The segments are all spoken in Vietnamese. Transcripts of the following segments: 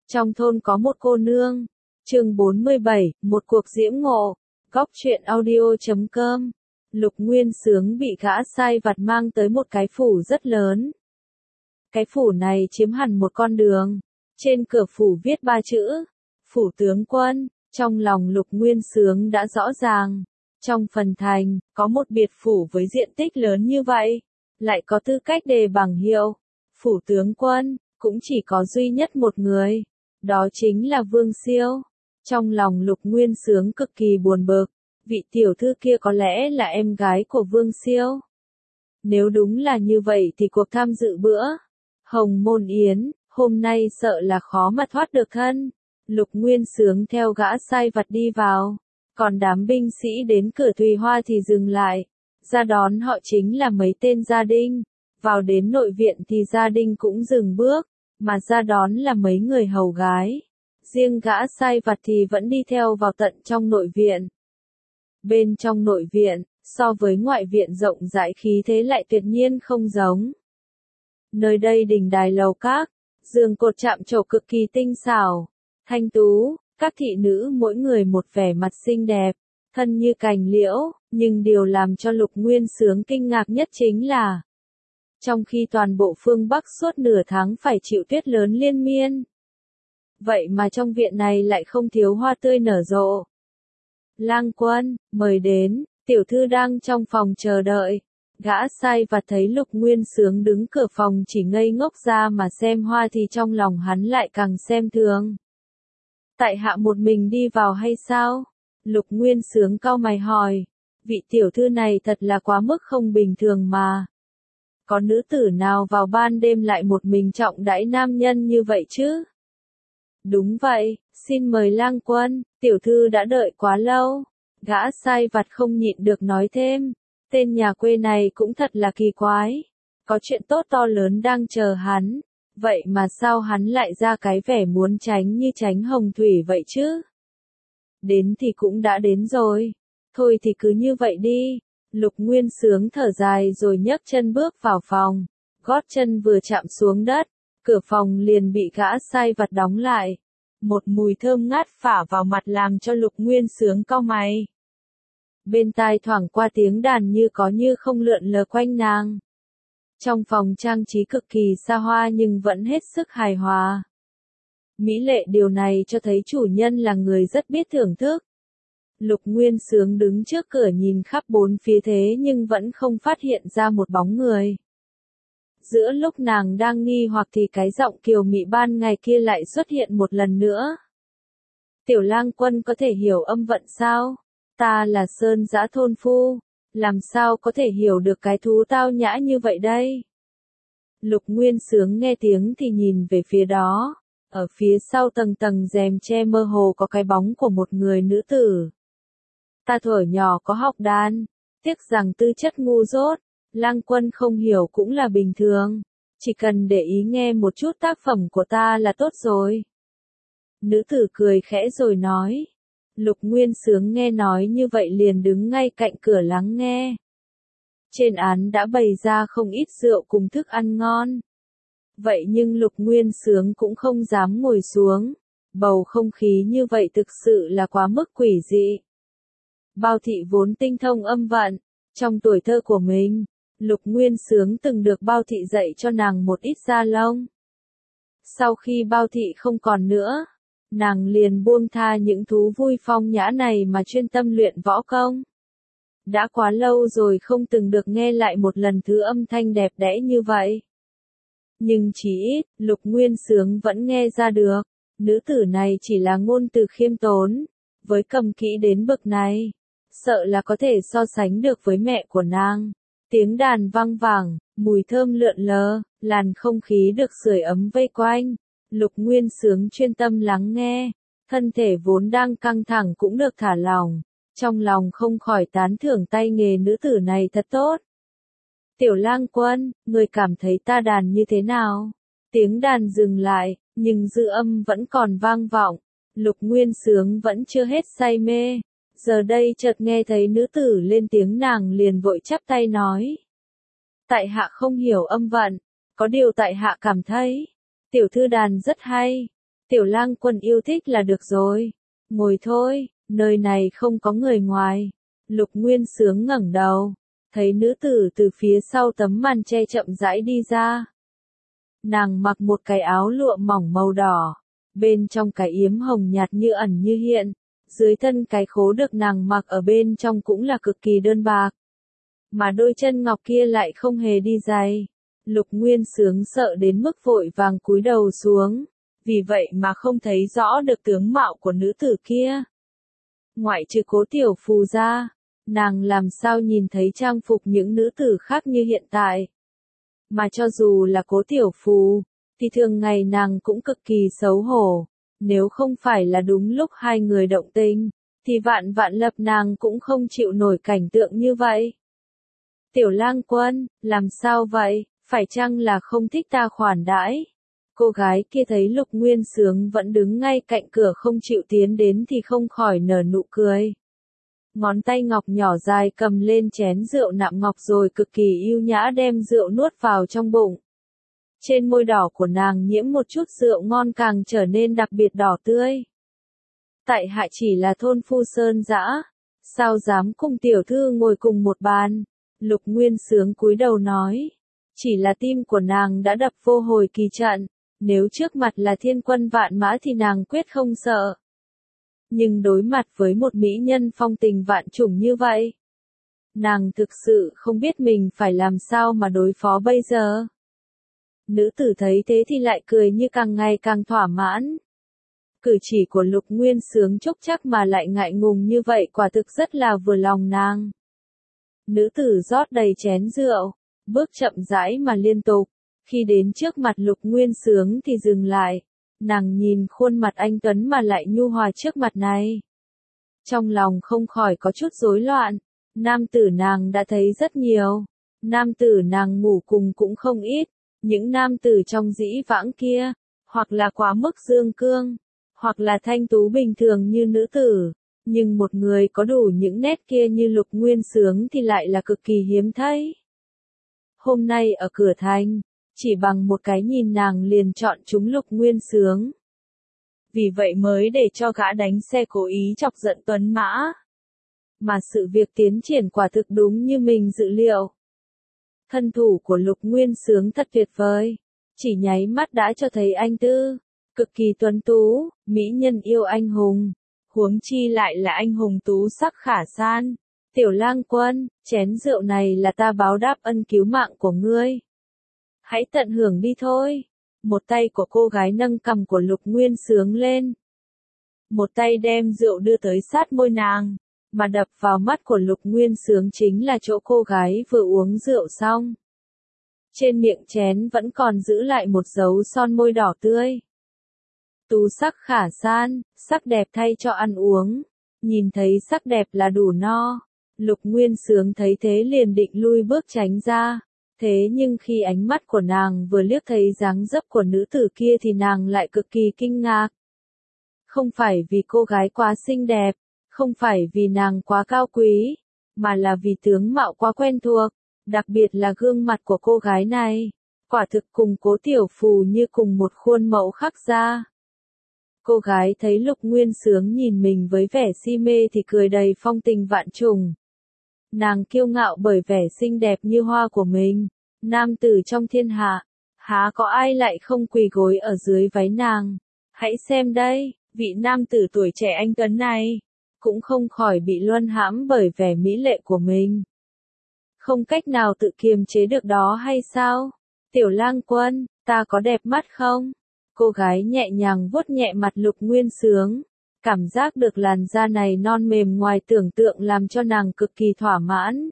Trong thôn có một cô nương. Chương 47, một cuộc diễm ngộ. Góc truyện audio.com. Lục Nguyên Xướng bị gã sai vặt mang tới một cái phủ rất lớn. Cái phủ này chiếm hẳn một con đường. Trên cửa phủ viết 3 chữ. Phủ tướng quân. Trong lòng Lục Nguyên Xướng đã rõ ràng. Trong phần thành, có một biệt phủ với diện tích lớn như vậy. Lại có tư cách đề bảng hiệu. Phủ tướng quân, cũng chỉ có duy nhất một người. Đó chính là Vương Siêu. Trong lòng Lục Nguyên Xướng cực kỳ buồn bực. Vị tiểu thư kia có lẽ là em gái của Vương Siêu. Nếu đúng là như vậy thì cuộc tham dự bữa Hồng Môn Yến, hôm nay sợ là khó mà thoát được thân. Lục Nguyên Xướng theo gã sai vặt đi vào. Còn đám binh sĩ đến cửa Thùy Hoa thì dừng lại. Ra đón họ chính là mấy tên gia đình. Vào đến nội viện thì gia đình cũng dừng bước. Mà ra đón là mấy người hầu gái. Riêng gã sai vặt thì vẫn đi theo vào tận trong nội viện. Bên trong nội viện, so với ngoại viện rộng rãi khí thế lại tuyệt nhiên không giống. Nơi đây đình đài lầu các, giường cột chạm trổ cực kỳ tinh xảo, thanh tú, các thị nữ mỗi người một vẻ mặt xinh đẹp, thân như cành liễu, nhưng điều làm cho Lục Nguyên Xướng kinh ngạc nhất chính là trong khi toàn bộ phương Bắc suốt nửa tháng phải chịu tuyết lớn liên miên. Vậy mà trong viện này lại không thiếu hoa tươi nở rộ. Lang quân, mời đến, tiểu thư đang trong phòng chờ đợi. Gã sai vặt thấy Lục Nguyên Xướng đứng cửa phòng chỉ ngây ngốc ra mà xem hoa thì trong lòng hắn lại càng xem thường. Tại hạ một mình đi vào hay sao? Lục Nguyên Xướng cau mày hỏi. Vị tiểu thư này thật là quá mức không bình thường mà. Có nữ tử nào vào ban đêm lại một mình trọng đãi nam nhân như vậy chứ? Đúng vậy, xin mời lang quân, tiểu thư đã đợi quá lâu. Gã sai vặt không nhịn được nói thêm. Tên nhà quê này cũng thật là kỳ quái. Có chuyện tốt to lớn đang chờ hắn. Vậy mà sao hắn lại ra cái vẻ muốn tránh như tránh hồng thủy vậy chứ? Đến thì cũng đã đến rồi. Thôi thì cứ như vậy đi. Lục Nguyên Xướng thở dài rồi nhấc chân bước vào phòng. Gót chân vừa chạm xuống đất, cửa phòng liền bị gã sai vặt đóng lại. Một mùi thơm ngát phả vào mặt làm cho Lục Nguyên Xướng cau mày. Bên tai thoảng qua tiếng đàn như có như không lượn lờ quanh nàng. Trong phòng trang trí cực kỳ xa hoa nhưng vẫn hết sức hài hòa. Mỹ lệ điều này cho thấy chủ nhân là người rất biết thưởng thức. Lục Nguyên Xướng đứng trước cửa nhìn khắp bốn phía thế nhưng vẫn không phát hiện ra một bóng người. Giữa lúc nàng đang nghi hoặc thì cái giọng kiều mị ban ngày kia lại xuất hiện một lần nữa. Tiểu lang quân có thể hiểu âm vận sao? Ta là Sơn Dã thôn phu, làm sao có thể hiểu được cái thú tao nhã như vậy đây? Lục Nguyên Xướng nghe tiếng thì nhìn về phía đó. Ở phía sau tầng tầng rèm che mơ hồ có cái bóng của một người nữ tử. Ta thuở nhỏ có học đàn, tiếc rằng tư chất ngu dốt, lang quân không hiểu cũng là bình thường, chỉ cần để ý nghe một chút tác phẩm của ta là tốt rồi. Nữ tử cười khẽ rồi nói. Lục Nguyên Xướng nghe nói như vậy liền đứng ngay cạnh cửa lắng nghe. Trên án đã bày ra không ít rượu cùng thức ăn ngon. Vậy nhưng Lục Nguyên Xướng cũng không dám ngồi xuống. Bầu không khí như vậy thực sự là quá mức quỷ dị. Bao thị vốn tinh thông âm vận. Trong tuổi thơ của mình, Lục Nguyên Xướng từng được Bao thị dạy cho nàng một ít gia lông. Sau khi Bao thị không còn nữa, nàng liền buông tha những thú vui phong nhã này mà chuyên tâm luyện võ công. Đã quá lâu rồi không từng được nghe lại một lần thứ âm thanh đẹp đẽ như vậy. Nhưng chỉ ít, Lục Nguyên Xướng vẫn nghe ra được, nữ tử này chỉ là ngôn từ khiêm tốn, với cầm kỹ đến bậc này, sợ là có thể so sánh được với mẹ của nàng. Tiếng đàn vang vẳng, mùi thơm lượn lờ, làn không khí được sưởi ấm vây quanh. Lục Nguyên Xướng chuyên tâm lắng nghe, thân thể vốn đang căng thẳng cũng được thả lỏng, trong lòng không khỏi tán thưởng tay nghề nữ tử này thật tốt. Tiểu lang quân, người cảm thấy ta đàn như thế nào? Tiếng đàn dừng lại, nhưng dư âm vẫn còn vang vọng, Lục Nguyên Xướng vẫn chưa hết say mê. Giờ đây chợt nghe thấy nữ tử lên tiếng nàng liền vội chắp tay nói. Tại hạ không hiểu âm vận, có điều tại hạ cảm thấy tiểu thư đàn rất hay. Tiểu Lang Quân yêu thích là được rồi. Ngồi thôi, nơi này không có người ngoài. Lục Nguyên Sướng ngẩng đầu, thấy nữ tử từ phía sau tấm màn che chậm rãi đi ra. Nàng mặc một cái áo lụa mỏng màu đỏ, bên trong cái yếm hồng nhạt như ẩn như hiện, dưới thân cái khố được nàng mặc ở bên trong cũng là cực kỳ đơn bạc. Mà đôi chân ngọc kia lại không hề đi giày. Lục Nguyên Sướng sợ đến mức vội vàng cúi đầu xuống, vì vậy mà không thấy rõ được tướng mạo của nữ tử kia. Ngoại trừ Cố Tiểu Phù ra, nàng làm sao nhìn thấy trang phục những nữ tử khác như hiện tại. Mà cho dù là Cố Tiểu Phù, thì thường ngày nàng cũng cực kỳ xấu hổ. Nếu không phải là đúng lúc hai người động tình, thì vạn vạn lập nàng cũng không chịu nổi cảnh tượng như vậy. Tiểu Lang Quân, làm sao vậy, phải chăng là không thích ta khoản đãi? Cô gái kia thấy Lục Nguyên Sướng vẫn đứng ngay cạnh cửa không chịu tiến đến thì không khỏi nở nụ cười. Ngón tay ngọc nhỏ dài cầm lên chén rượu nạm ngọc rồi cực kỳ yêu nhã đem rượu nuốt vào trong bụng. Trên môi đỏ của nàng nhiễm một chút rượu ngon càng trở nên đặc biệt đỏ tươi. Tại hạ chỉ là thôn phu sơn dã, sao dám cùng tiểu thư ngồi cùng một bàn? Lục Nguyên Sướng cúi đầu nói. Chỉ là tim của nàng đã đập vô hồi kỳ trận, nếu trước mặt là thiên quân vạn mã thì nàng quyết không sợ. Nhưng đối mặt với một mỹ nhân phong tình vạn chủng như vậy, nàng thực sự không biết mình phải làm sao mà đối phó bây giờ. Nữ tử thấy thế thì lại cười như càng ngày càng thỏa mãn. Cử chỉ của Lục Nguyên Sướng chốc chắc mà lại ngại ngùng như vậy quả thực rất là vừa lòng nàng. Nữ tử rót đầy chén rượu, bước chậm rãi mà liên tục. Khi đến trước mặt Lục Nguyên Sướng thì dừng lại. Nàng nhìn khuôn mặt anh tuấn mà lại nhu hòa trước mặt này. Trong lòng không khỏi có chút rối loạn. Nam tử nàng đã thấy rất nhiều. Nam tử nàng ngủ cùng cũng không ít. Những nam tử trong dĩ vãng kia, hoặc là quá mức dương cương, hoặc là thanh tú bình thường như nữ tử. Nhưng một người có đủ những nét kia như Lục Nguyên Sướng thì lại là cực kỳ hiếm thấy. Hôm nay ở cửa thành, chỉ bằng một cái nhìn nàng liền chọn chúng Lục Nguyên Sướng. Vì vậy mới để cho gã đánh xe cố ý chọc giận tuấn mã. Mà sự việc tiến triển quả thực đúng như mình dự liệu. Thân thủ của Lục Nguyên Sướng thật tuyệt vời, chỉ nháy mắt đã cho thấy anh tư, cực kỳ tuấn tú, mỹ nhân yêu anh hùng, huống chi lại là anh hùng tú sắc khả san. Tiểu Lang Quân, chén rượu này là ta báo đáp ân cứu mạng của ngươi. Hãy tận hưởng đi thôi. Một tay của cô gái nâng cằm của Lục Nguyên Sướng lên. Một tay đem rượu đưa tới sát môi nàng. Mà đập vào mắt của Lục Nguyên Sướng chính là chỗ cô gái vừa uống rượu xong. Trên miệng chén vẫn còn giữ lại một dấu son môi đỏ tươi. Tú sắc khả san, sắc đẹp thay cho ăn uống. Nhìn thấy sắc đẹp là đủ no. Lục Nguyên Sướng thấy thế liền định lui bước tránh ra. Thế nhưng khi ánh mắt của nàng vừa liếc thấy dáng dấp của nữ tử kia thì nàng lại cực kỳ kinh ngạc. Không phải vì cô gái quá xinh đẹp, không phải vì nàng quá cao quý, mà là vì tướng mạo quá quen thuộc, đặc biệt là gương mặt của cô gái này. Quả thực cùng Cố Tiểu Phù như cùng một khuôn mẫu khắc ra. Cô gái thấy Lục Nguyên Sướng nhìn mình với vẻ si mê thì cười đầy phong tình vạn trùng. Nàng kiêu ngạo bởi vẻ xinh đẹp như hoa của mình. Nam tử trong thiên hạ, há có ai lại không quỳ gối ở dưới váy nàng. Hãy xem đây, vị nam tử tuổi trẻ anh tuấn này, cũng không khỏi bị luân hãm bởi vẻ mỹ lệ của mình. Không cách nào tự kiềm chế được đó hay sao? Tiểu Lang Quân, ta có đẹp mắt không? Cô gái nhẹ nhàng vuốt nhẹ mặt Lục Nguyên Sướng. Cảm giác được làn da này non mềm ngoài tưởng tượng làm cho nàng cực kỳ thỏa mãn.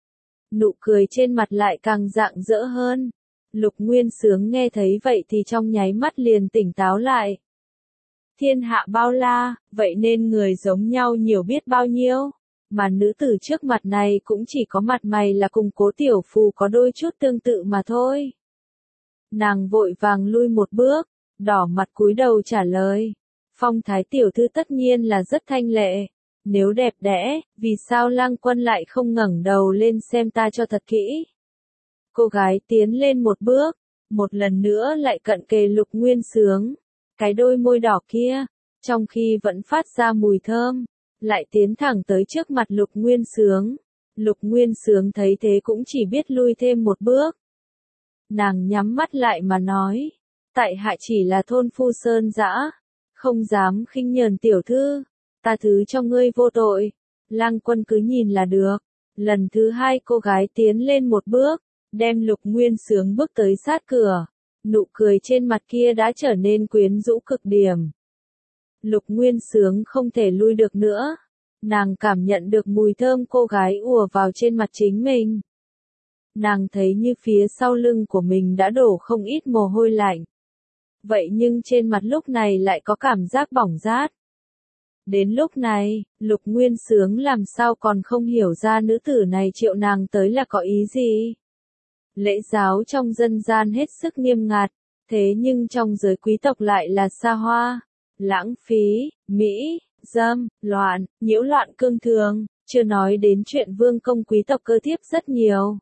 Nụ cười trên mặt lại càng rạng rỡ hơn. Lục Nguyên Sướng nghe thấy vậy thì trong nháy mắt liền tỉnh táo lại. Thiên hạ bao la, vậy nên người giống nhau nhiều biết bao nhiêu. Mà nữ tử trước mặt này cũng chỉ có mặt mày là cùng Cố Tiểu Phù có đôi chút tương tự mà thôi. Nàng vội vàng lui một bước, đỏ mặt cúi đầu trả lời. Phong thái tiểu thư tất nhiên là rất thanh lệ. Nếu đẹp đẽ, vì sao Lang Quân lại không ngẩng đầu lên xem ta cho thật kỹ? Cô gái tiến lên một bước, một lần nữa lại cận kề Lục Nguyên Sướng. cái đôi môi đỏ kia, trong khi vẫn phát ra mùi thơm, lại tiến thẳng tới trước mặt Lục Nguyên Sướng. Lục Nguyên Sướng thấy thế cũng chỉ biết lui thêm một bước. Nàng nhắm mắt lại mà nói, tại hạ chỉ là thôn phu sơn dã, không dám khinh nhờn tiểu thư, ta thứ cho ngươi vô tội. Lang Quân cứ nhìn là được. Lần thứ hai cô gái tiến lên một bước, đem Lục Nguyên Sướng bước tới sát cửa. Nụ cười trên mặt kia đã trở nên quyến rũ cực điểm. Lục Nguyên Sướng không thể lui được nữa. Nàng cảm nhận được mùi thơm cô gái ùa vào trên mặt chính mình. Nàng thấy như phía sau lưng của mình đã đổ không ít mồ hôi lạnh. Vậy nhưng trên mặt lúc này lại có cảm giác bỏng rát. Đến lúc này, Lục Nguyên Sướng làm sao còn không hiểu ra nữ tử này triệu nàng tới là có ý gì. Lễ giáo trong dân gian hết sức nghiêm ngặt, thế nhưng trong giới quý tộc lại là xa hoa, lãng phí, mỹ, dâm, loạn, nhiễu loạn cương thường, chưa nói đến chuyện vương công quý tộc cơ thiếp rất nhiều.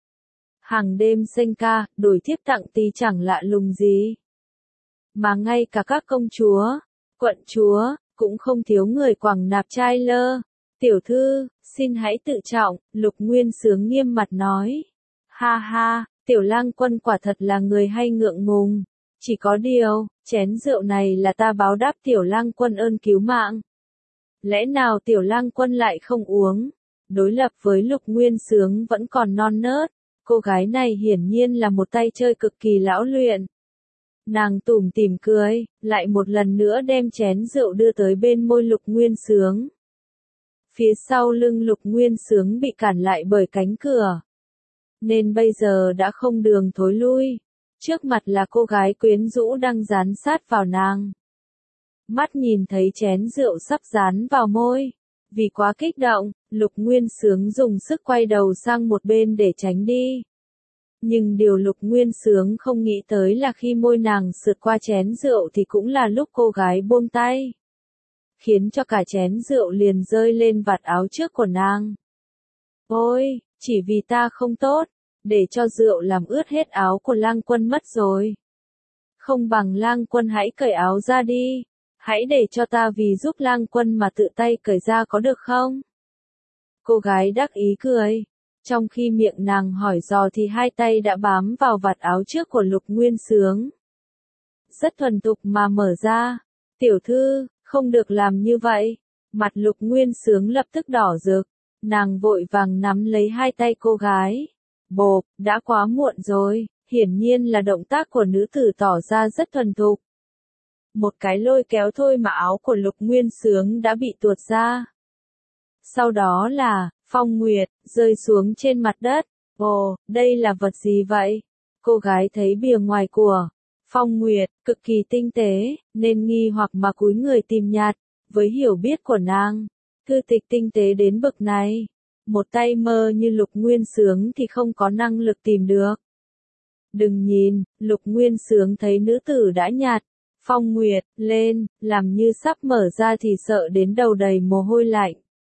Hàng đêm sinh ca, đổi thiếp tặng tí chẳng lạ lùng gì. Mà ngay cả các công chúa, quận chúa, cũng không thiếu người quẳng nạp trai lơ. Tiểu thư, xin hãy tự trọng, Lục Nguyên Sướng nghiêm mặt nói. Ha ha, Tiểu Lang Quân quả thật là người hay ngượng ngùng. Chỉ có điều, chén rượu này là ta báo đáp Tiểu Lang Quân ơn cứu mạng. Lẽ nào Tiểu Lang Quân lại không uống? Đối lập với Lục Nguyên Sướng vẫn còn non nớt, cô gái này hiển nhiên là một tay chơi cực kỳ lão luyện. Nàng tủm tỉm cười, lại một lần nữa đem chén rượu đưa tới bên môi Lục Nguyên Sướng. Phía sau lưng Lục Nguyên Sướng bị cản lại bởi cánh cửa, nên bây giờ đã không đường thối lui. Trước mặt là cô gái quyến rũ đang dán sát vào nàng. Mắt nhìn thấy chén rượu sắp dán vào môi. Vì quá kích động, Lục Nguyên Sướng dùng sức quay đầu sang một bên để tránh đi. Nhưng điều Lục Nguyên Sướng không nghĩ tới là khi môi nàng sượt qua chén rượu thì cũng là lúc cô gái buông tay. Khiến cho cả chén rượu liền rơi lên vạt áo trước của nàng. Ôi, chỉ vì ta không tốt, để cho rượu làm ướt hết áo của Lang Quân mất rồi. Không bằng Lang Quân hãy cởi áo ra đi, hãy để cho ta vì giúp Lang Quân mà tự tay cởi ra có được không? Cô gái đắc ý cười. Trong khi miệng nàng hỏi dò thì hai tay đã bám vào vạt áo trước của Lục Nguyên Sướng. Rất thuần thục mà mở ra. Tiểu thư, không được làm như vậy. Mặt Lục Nguyên Sướng lập tức đỏ rực. Nàng vội vàng nắm lấy hai tay cô gái. Bộp, đã quá muộn rồi. Hiển nhiên là động tác của nữ tử tỏ ra rất thuần thục. Một cái lôi kéo thôi mà áo của Lục Nguyên Sướng đã bị tuột ra. Sau đó là phong nguyệt, rơi xuống trên mặt đất. Ồ, đây là vật gì vậy? Cô gái thấy bìa ngoài của phong nguyệt, cực kỳ tinh tế, nên nghi hoặc mà cúi người tìm nhặt. Với hiểu biết của nàng, thư tịch tinh tế đến bậc này, một tay mơ như Lục Nguyên Sướng thì không có năng lực tìm được. Đừng nhìn, Lục Nguyên Sướng thấy nữ tử đã nhặt phong nguyệt lên, làm như sắp mở ra thì sợ đến đầu đầy mồ hôi lạnh.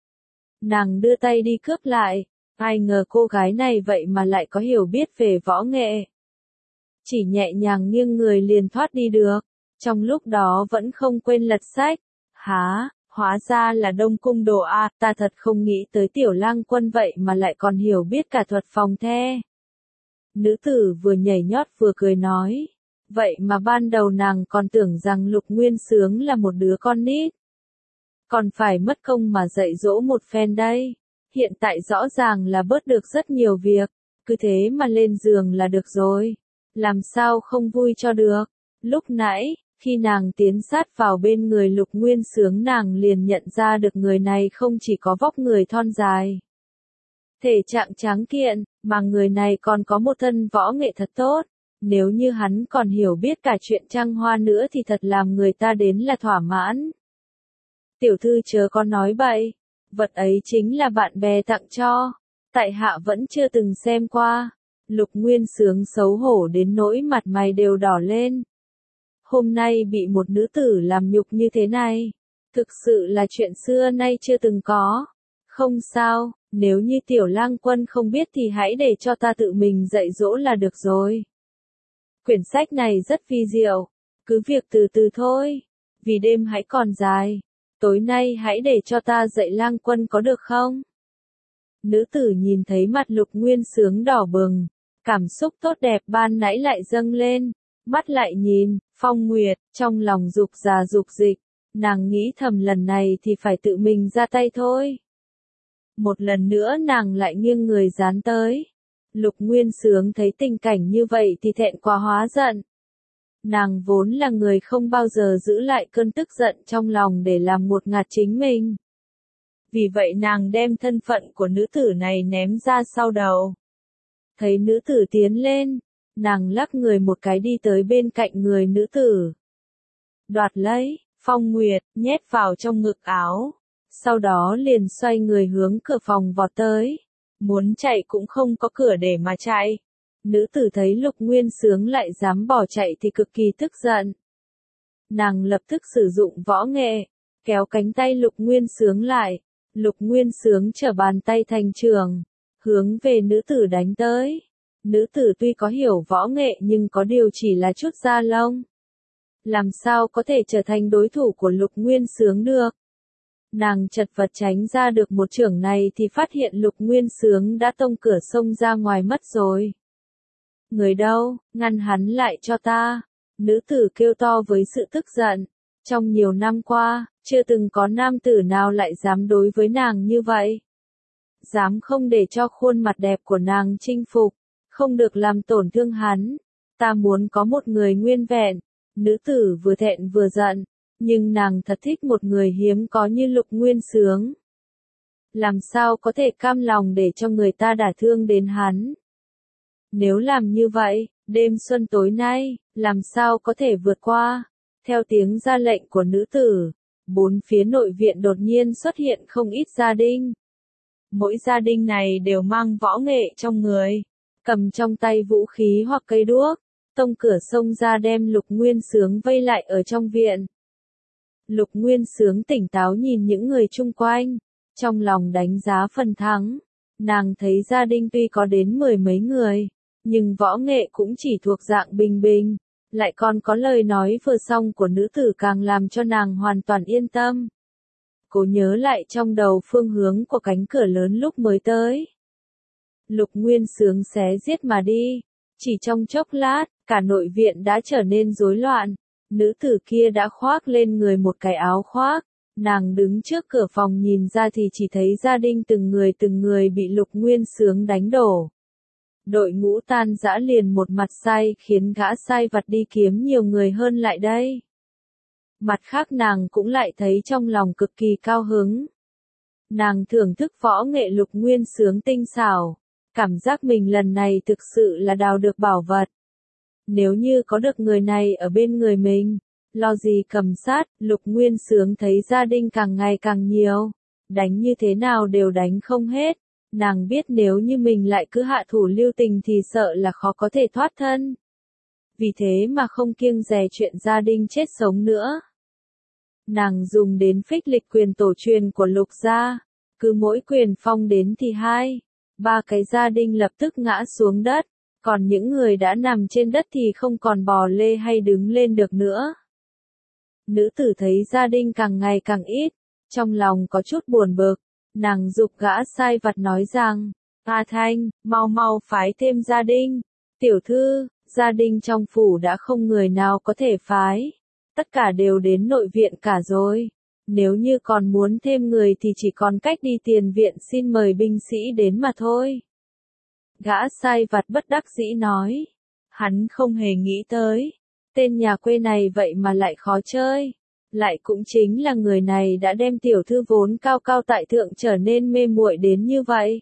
Nàng đưa tay đi cướp lại, ai ngờ cô gái này vậy mà lại có hiểu biết về võ nghệ. Chỉ nhẹ nhàng nghiêng người liền thoát đi được, trong lúc đó vẫn không quên lật sách. Hả, hóa ra là Đông Cung Đồ A, ta thật không nghĩ tới Tiểu Lang Quân vậy mà lại còn hiểu biết cả thuật phòng the. Nữ tử vừa nhảy nhót vừa cười nói, vậy mà ban đầu nàng còn tưởng rằng Lục Nguyên Sướng là một đứa con nít. Còn phải mất công mà dạy dỗ một phen đây. Hiện tại rõ ràng là bớt được rất nhiều việc, cứ thế mà lên giường là được rồi. Làm sao không vui cho được. Lúc nãy, khi nàng tiến sát vào bên người Lục Nguyên Sướng nàng liền nhận ra được người này không chỉ có vóc người thon dài, thể trạng tráng kiện, mà người này còn có một thân võ nghệ thật tốt. Nếu như hắn còn hiểu biết cả chuyện trăng hoa nữa thì thật làm người ta đến là thỏa mãn. Tiểu thư chớ có nói bậy, vật ấy chính là bạn bè tặng cho, tại hạ vẫn chưa từng xem qua. Lục Nguyên Sướng xấu hổ đến nỗi mặt mày đều đỏ lên. Hôm nay bị một nữ tử làm nhục như thế này, thực sự là chuyện xưa nay chưa từng có. Không sao, nếu như Tiểu Lang Quân không biết thì hãy để cho ta tự mình dạy dỗ là được rồi. Quyển sách này rất vi diệu, Cứ việc từ từ thôi, vì đêm hãy còn dài, tối nay hãy để cho ta dạy lang quân có được không? Nữ tử nhìn thấy mặt Lục Nguyên Xướng đỏ bừng, cảm xúc tốt đẹp ban nãy lại dâng lên, mắt lại nhìn, Phong Nguyệt, trong lòng dục già dục dịch, nàng nghĩ thầm lần này thì phải tự mình ra tay thôi. Một lần nữa nàng lại nghiêng người dán tới. Lục Nguyên Xướng thấy tình cảnh như vậy thì thẹn quá hóa giận. Nàng vốn là người không bao giờ giữ lại cơn tức giận trong lòng để làm ngột ngạt chính mình. Vì vậy nàng đem thân phận của nữ tử này ném ra sau đầu. Thấy nữ tử tiến lên, nàng lắc người một cái đi tới bên cạnh người nữ tử. Đoạt lấy, Phong Nguyệt, nhét vào trong ngực áo. Sau đó liền xoay người hướng cửa phòng vọt tới. Muốn chạy cũng không có cửa để mà chạy. Nữ tử thấy Lục Nguyên Xướng lại dám bỏ chạy thì cực kỳ tức giận. Nàng lập tức sử dụng võ nghệ, kéo cánh tay Lục Nguyên Xướng lại. Lục Nguyên Xướng trở bàn tay thành trường, hướng về nữ tử đánh tới. Nữ tử tuy có hiểu võ nghệ nhưng có điều chỉ là chút da lông. Làm sao có thể trở thành đối thủ của Lục Nguyên Xướng được? Nàng chật vật tránh ra được một chưởng này thì phát hiện Lục Nguyên Xướng đã tông cửa xông ra ngoài mất rồi. Người đâu, ngăn hắn lại cho ta. Nữ tử kêu to với sự tức giận. Trong nhiều năm qua, chưa từng có nam tử nào lại dám đối với nàng như vậy. Dám không để cho khuôn mặt đẹp của nàng chinh phục, không được làm tổn thương hắn. Ta muốn có một người nguyên vẹn. Nữ tử vừa thẹn vừa giận, nhưng nàng thật thích một người hiếm có như Lục Nguyên Xướng. Làm sao có thể cam lòng để cho người ta đả thương đến hắn? Nếu làm như vậy, đêm xuân tối nay, làm sao có thể vượt qua? Theo tiếng ra lệnh của nữ tử, bốn phía nội viện đột nhiên xuất hiện không ít gia đình. Mỗi gia đình này đều mang võ nghệ trong người, cầm trong tay vũ khí hoặc cây đuốc, tông cửa xông ra đem Lục Nguyên Xướng vây lại ở trong viện. Lục Nguyên Xướng tỉnh táo nhìn những người chung quanh, trong lòng đánh giá phần thắng. Nàng thấy gia đình tuy có đến 10 mấy người, nhưng võ nghệ cũng chỉ thuộc dạng bình bình, lại còn có lời nói vừa xong của nữ tử càng làm cho nàng hoàn toàn yên tâm. Cố nhớ lại trong đầu phương hướng của cánh cửa lớn lúc mới tới. Lục Nguyên Xướng xé giết mà đi, chỉ trong chốc lát, cả nội viện đã trở nên rối loạn. Nữ tử kia đã khoác lên người một cái áo khoác, nàng đứng trước cửa phòng nhìn ra thì chỉ thấy gia đình từng người bị Lục Nguyên Xướng đánh đổ. Đội ngũ tan rã liền một mặt sai khiến gã sai vặt đi kiếm nhiều người hơn lại đây. Mặt khác nàng cũng lại thấy trong lòng cực kỳ cao hứng. Nàng thưởng thức võ nghệ Lục Nguyên Xướng tinh xảo, cảm giác mình lần này thực sự là đào được bảo vật. Nếu như có được người này ở bên người mình, lo gì cầm sát. Lục Nguyên Xướng thấy gia đình càng ngày càng nhiều, đánh như thế nào đều đánh không hết. Nàng biết nếu như mình lại cứ hạ thủ lưu tình thì sợ là khó có thể thoát thân. Vì thế mà không kiêng dè chuyện gia đình chết sống nữa. Nàng dùng đến phích lịch quyền tổ truyền của Lục gia, cứ mỗi quyền phong đến thì 2, 3 cái gia đình lập tức ngã xuống đất. Còn những người đã nằm trên đất thì không còn bò lê hay đứng lên được nữa. Nữ tử thấy gia đình càng ngày càng ít, trong lòng có chút buồn bực, nàng giục gã sai vặt nói rằng, A Thanh, mau mau phái thêm gia đình. Tiểu thư, gia đình trong phủ đã không người nào có thể phái, tất cả đều đến nội viện cả rồi. Nếu như còn muốn thêm người thì chỉ còn cách đi tiền viện xin mời binh sĩ đến mà thôi. Gã sai vặt bất đắc dĩ nói. Hắn không hề nghĩ tới. Tên nhà quê này vậy mà lại khó chơi. Lại cũng chính là người này đã đem tiểu thư vốn cao cao tại thượng trở nên mê muội đến như vậy.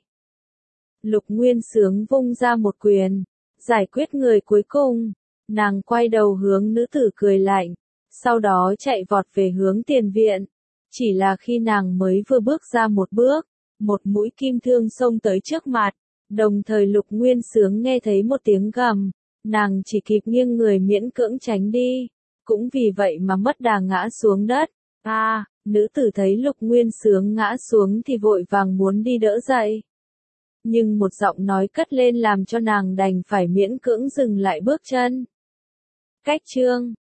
Lục Nguyên Xướng vung ra một quyền. Giải quyết người cuối cùng. Nàng quay đầu hướng nữ tử cười lạnh. Sau đó chạy vọt về hướng tiền viện. Chỉ là khi nàng mới vừa bước ra một bước, một mũi kim thương xông tới trước mặt. Đồng thời Lục Nguyên Xướng nghe thấy một tiếng gầm, nàng chỉ kịp nghiêng người miễn cưỡng tránh đi, cũng vì vậy mà mất đà ngã xuống đất. Nữ tử thấy Lục Nguyên Xướng ngã xuống thì vội vàng muốn đi đỡ dậy. Nhưng một giọng nói cất lên làm cho nàng đành phải miễn cưỡng dừng lại bước chân. Cách chương